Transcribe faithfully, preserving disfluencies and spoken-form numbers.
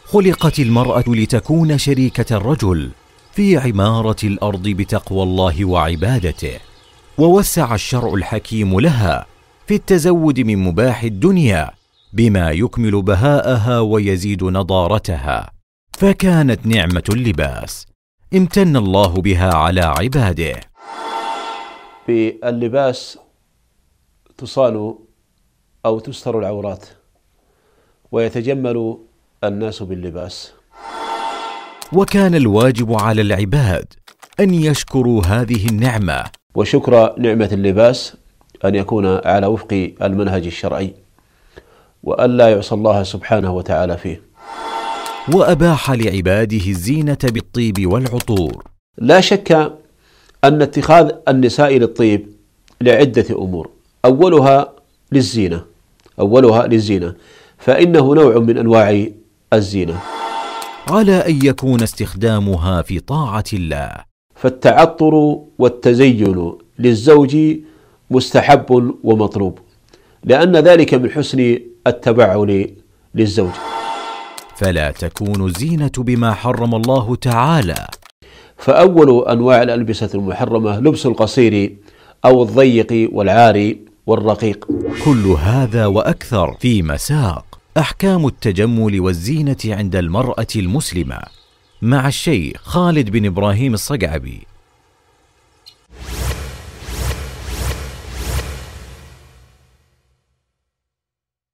خلقت المرأة لتكون شريكة الرجل في عمارة الأرض بتقوى الله وعبادته، ووسع الشرع الحكيم لها في التزود من مباح الدنيا بما يكمل بهاءها ويزيد نضارتها، فكانت نعمة اللباس امتن الله بها على عباده. باللباس تصان أو تستر العورات، ويتجمل الناس باللباس. وكان الواجب على العباد أن يشكروا هذه النعمة، وشكر نعمة اللباس أن يكون على وفق المنهج الشرعي، وأن لا يعصى الله سبحانه وتعالى فيه. وأباح لعباده الزينة بالطيب والعطور. لا شك أن اتخاذ النساء للطيب لعدة أمور، أولها للزينة أولها للزينة فإنه نوع من أنواع الزينة، على أن يكون استخدامها في طاعة الله. فالتعطر والتزين للزوج مستحب ومطلوب، لأن ذلك من حسن التبعل للزوج. فلا تكون الزينة بما حرم الله تعالى. فأول أنواع الألبسة المحرمة لبس القصير أو الضيق والعاري والرقيق. كل هذا وأكثر في مساق أحكام التجمل والزينة عند المرأة المسلمة مع الشيخ خالد بن إبراهيم الصقعبي.